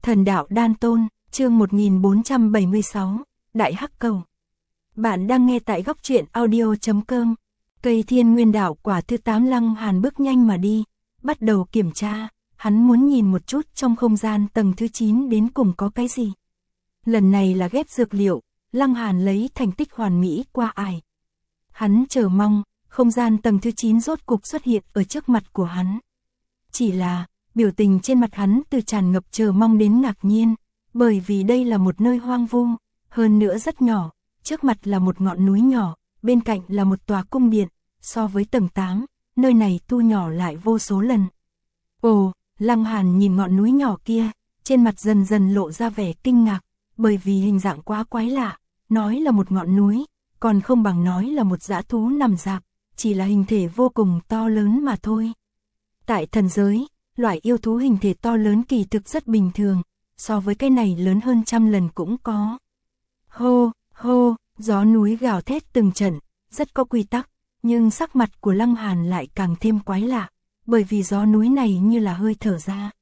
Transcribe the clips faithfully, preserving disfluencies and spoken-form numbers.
Thần đạo đan tôn, chương một nghìn bốn trăm bảy mươi sáu, Đại Hắc Cầu. Bạn đang nghe tại góc truyện audio chấm com. Cây thiên nguyên đạo quả thứ tám. Lăng Hàn bước nhanh mà đi, bắt đầu kiểm tra, hắn muốn nhìn một chút trong không gian tầng thứ chín đến cùng có cái gì. Lần này là ghép dược liệu, Lăng Hàn lấy thành tích hoàn mỹ qua ải. Hắn chờ mong, không gian tầng thứ chín rốt cục xuất hiện ở trước mặt của hắn. Chỉ là, biểu tình trên mặt hắn từ tràn ngập chờ mong đến ngạc nhiên, bởi vì đây là một nơi hoang vu, hơn nữa rất nhỏ, trước mặt là một ngọn núi nhỏ, bên cạnh là một tòa cung điện, so với tầng tám, nơi này thu nhỏ lại vô số lần. Ồ, Lăng Hàn nhìn ngọn núi nhỏ kia, trên mặt dần dần lộ ra vẻ kinh ngạc, bởi vì hình dạng quá quái lạ, nói là một ngọn núi, còn không bằng nói là một dã thú nằm rạp, chỉ là hình thể vô cùng to lớn mà thôi. Tại thần giới, loại yêu thú hình thể to lớn kỳ thực rất bình thường, so với cái này lớn hơn trăm lần cũng có. Hô, hô, gió núi gào thét từng trận, rất có quy tắc, nhưng sắc mặt của Lăng Hàn lại càng thêm quái lạ, bởi vì gió núi này như là hơi thở ra.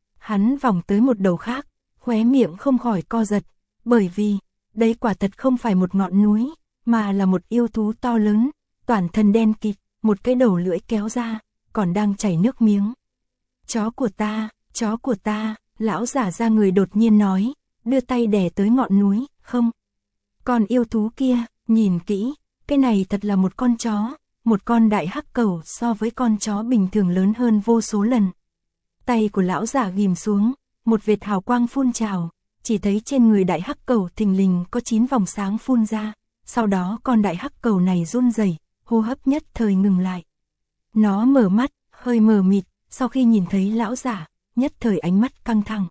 Hắn vòng tới một đầu khác, khóe miệng không khỏi co giật, bởi vì, đây quả thật không phải một ngọn núi, mà là một yêu thú to lớn, toàn thân đen kịt, một cái đầu lưỡi kéo ra, còn đang chảy nước miếng. Chó của ta, chó của ta, lão giả ra người đột nhiên nói, đưa tay đè tới ngọn núi, không. Con yêu thú kia, nhìn kỹ, cái này thật là một con chó, một con đại hắc cầu so với con chó bình thường lớn hơn vô số lần. Tay của lão giả ghim xuống, một vệt hào quang phun trào, chỉ thấy trên người đại hắc cầu thình lình có chín vòng sáng phun ra, sau đó con đại hắc cầu này run rẩy, hô hấp nhất thời ngừng lại. Nó mở mắt, hơi mờ mịt, sau khi nhìn thấy lão giả, nhất thời ánh mắt căng thẳng.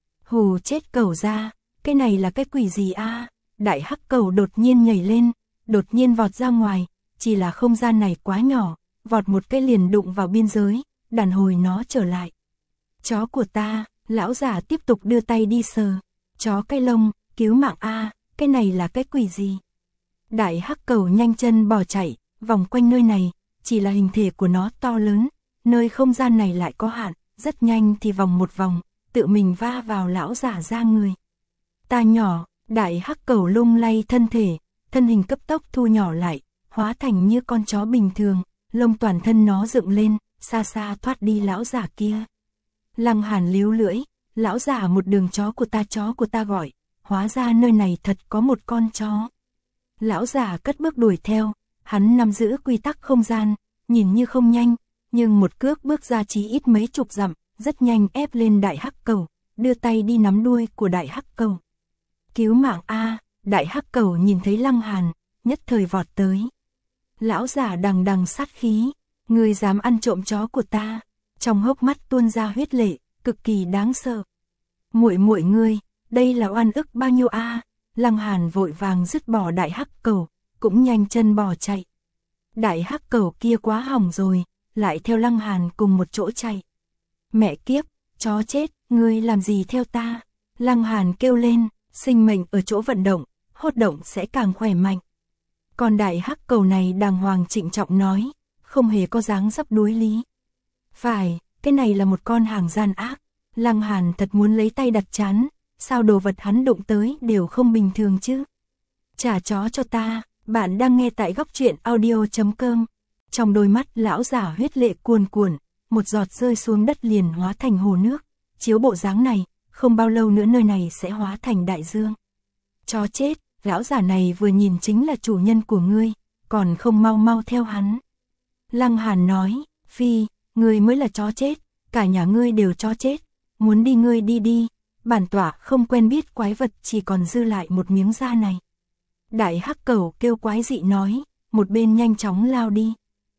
Hù chết cầu ra, cái này là cái quỷ gì a? Đại hắc cầu đột nhiên nhảy lên, đột nhiên vọt ra ngoài, chỉ là không gian này quá nhỏ, vọt một cái liền đụng vào biên giới, đàn hồi nó trở lại. Chó của ta, lão giả tiếp tục đưa tay đi sờ, chó cái lông, cứu mạng a, cái này là cái quỷ gì? Đại hắc cầu nhanh chân bò chạy, vòng quanh nơi này, chỉ là hình thể của nó to lớn, nơi không gian này lại có hạn, rất nhanh thì vòng một vòng, tự mình va vào lão giả ra người. Ta nhỏ, đại hắc cầu lung lay thân thể, thân hình cấp tốc thu nhỏ lại, hóa thành như con chó bình thường, lông toàn thân nó dựng lên, xa xa thoát đi lão giả kia. Lăng Hàn líu lưỡi, lão giả một đường chó của ta chó của ta gọi, hóa ra nơi này thật có một con chó. Lão giả cất bước đuổi theo, hắn nắm giữ quy tắc không gian, nhìn như không nhanh, nhưng một cước bước ra chí ít mấy chục dặm, rất nhanh ép lên đại hắc cầu, đưa tay đi nắm đuôi của đại hắc cầu. Cứu mạng a, đại hắc cầu nhìn thấy Lăng Hàn, nhất thời vọt tới. Lão giả đằng đằng sát khí, ngươi dám ăn trộm chó của ta, trong hốc mắt tuôn ra huyết lệ, cực kỳ đáng sợ. Muội muội ngươi, đây là oan ức bao nhiêu a? Lăng Hàn vội vàng dứt bỏ đại hắc cầu, cũng nhanh chân bỏ chạy. Đại hắc cầu kia quá hỏng rồi, lại theo Lăng Hàn cùng một chỗ chạy. Mẹ kiếp, chó chết, ngươi làm gì theo ta? Lăng Hàn kêu lên, sinh mệnh ở chỗ vận động, hốt động sẽ càng khỏe mạnh. Còn đại hắc cầu này đàng hoàng trịnh trọng nói, không hề có dáng dấp đối lý. Phải, cái này là một con hàng gian ác. Lăng Hàn thật muốn lấy tay đặt chán, sao đồ vật hắn đụng tới đều không bình thường chứ. Trả chó cho ta, bạn đang nghe tại góc truyện audio chấm com. Trong đôi mắt lão giả huyết lệ cuồn cuộn, một giọt rơi xuống đất liền hóa thành hồ nước, chiếu bộ dáng này, không bao lâu nữa nơi này sẽ hóa thành đại dương. Chó chết, lão giả này vừa nhìn chính là chủ nhân của ngươi, còn không mau mau theo hắn. Lăng Hàn nói, phi, ngươi mới là chó chết, cả nhà ngươi đều chó chết, muốn đi ngươi đi đi, bản tọa không quen biết quái vật chỉ còn dư lại một miếng da này. Đại hắc cầu kêu quái dị nói, một bên nhanh chóng lao đi.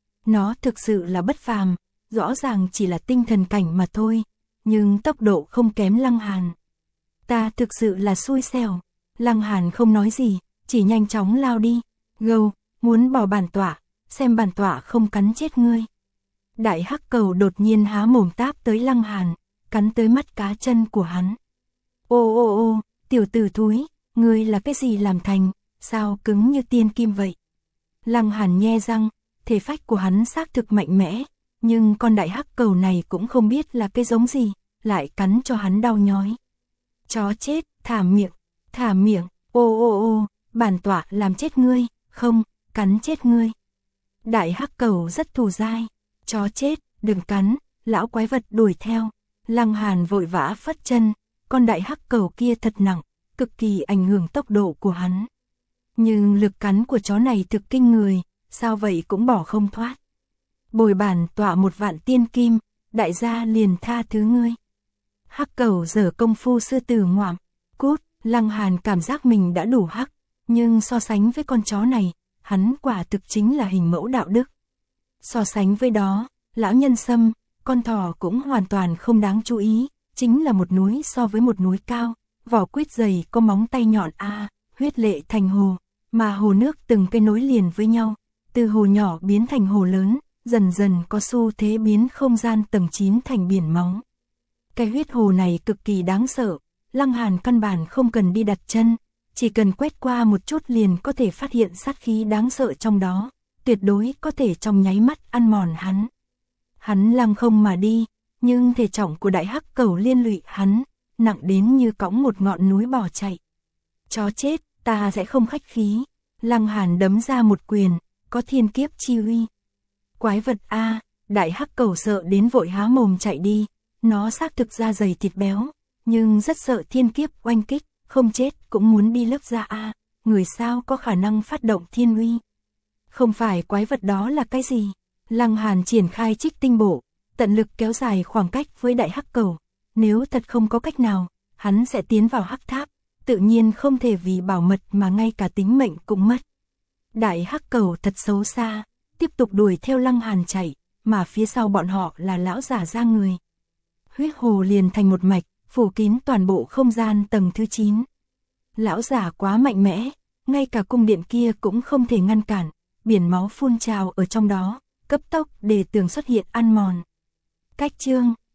Nó thực sự là bất phàm, rõ ràng chỉ là tinh thần cảnh mà thôi, nhưng tốc độ không kém Lăng Hàn. Ta thực sự là xui xẻo. Lăng Hàn không nói gì, chỉ nhanh chóng lao đi. Gâu, muốn bỏ bản tọa, xem bản tọa không cắn chết ngươi. Đại hắc cầu đột nhiên há mồm táp tới Lăng Hàn, cắn tới mắt cá chân của hắn. Ô ô ô, tiểu tử thúi, ngươi là cái gì làm thành, sao cứng như tiên kim vậy? Lăng Hàn nhe răng, thể phách của hắn xác thực mạnh mẽ, nhưng con đại hắc cầu này cũng không biết là cái giống gì, lại cắn cho hắn đau nhói. Chó chết, thả miệng, thả miệng, ô ô ô, bản tọa làm chết ngươi, không, cắn chết ngươi. Đại hắc cầu rất thù dai, chó chết, đừng cắn, lão quái vật đuổi theo. Lăng Hàn vội vã phất chân, con đại hắc cầu kia thật nặng, cực kỳ ảnh hưởng tốc độ của hắn. Nhưng lực cắn của chó này thực kinh người, sao vậy cũng bỏ không thoát. Bồi bản tọa một vạn tiên kim, đại gia liền tha thứ ngươi. Hắc cầu giở công phu sư tử ngoạm, cút. Lăng Hàn cảm giác mình đã đủ hắc, nhưng so sánh với con chó này, hắn quả thực chính là hình mẫu đạo đức. So sánh với đó, lão nhân sâm, con thỏ cũng hoàn toàn không đáng chú ý, chính là một núi so với một núi cao, vỏ quýt dày có móng tay nhọn a, à, huyết lệ thành hồ, mà hồ nước từng cây nối liền với nhau, từ hồ nhỏ biến thành hồ lớn, dần dần có xu thế biến không gian tầng chín thành biển máu. Cái huyết hồ này cực kỳ đáng sợ, Lăng Hàn căn bản không cần đi đặt chân, chỉ cần quét qua một chút liền có thể phát hiện sát khí đáng sợ trong đó, tuyệt đối có thể trong nháy mắt ăn mòn hắn. Hắn lăng không mà đi, nhưng thể trọng của đại hắc cầu liên lụy hắn, nặng đến như cõng một ngọn núi bỏ chạy. Chó chết, ta sẽ không khách khí. Lăng Hàn đấm ra một quyền, có thiên kiếp chi uy. Quái vật a, đại hắc cầu sợ đến vội há mồm chạy đi, nó xác thực ra dày thịt béo, nhưng rất sợ thiên kiếp oanh kích, không chết cũng muốn đi lớp da a, người sao có khả năng phát động thiên uy. Không phải quái vật đó là cái gì? Lăng Hàn triển khai trích tinh bộ, tận lực kéo dài khoảng cách với đại hắc cầu, nếu thật không có cách nào, hắn sẽ tiến vào hắc tháp, tự nhiên không thể vì bảo mật mà ngay cả tính mệnh cũng mất. Đại hắc cầu thật xấu xa, tiếp tục đuổi theo Lăng Hàn chạy, mà phía sau bọn họ là lão giả ra người. Huyết hồ liền thành một mạch, phủ kín toàn bộ không gian tầng thứ chín. Lão giả quá mạnh mẽ, ngay cả cung điện kia cũng không thể ngăn cản, biển máu phun trào ở trong đó, cấp tốc để tường xuất hiện ăn mòn. Cách chương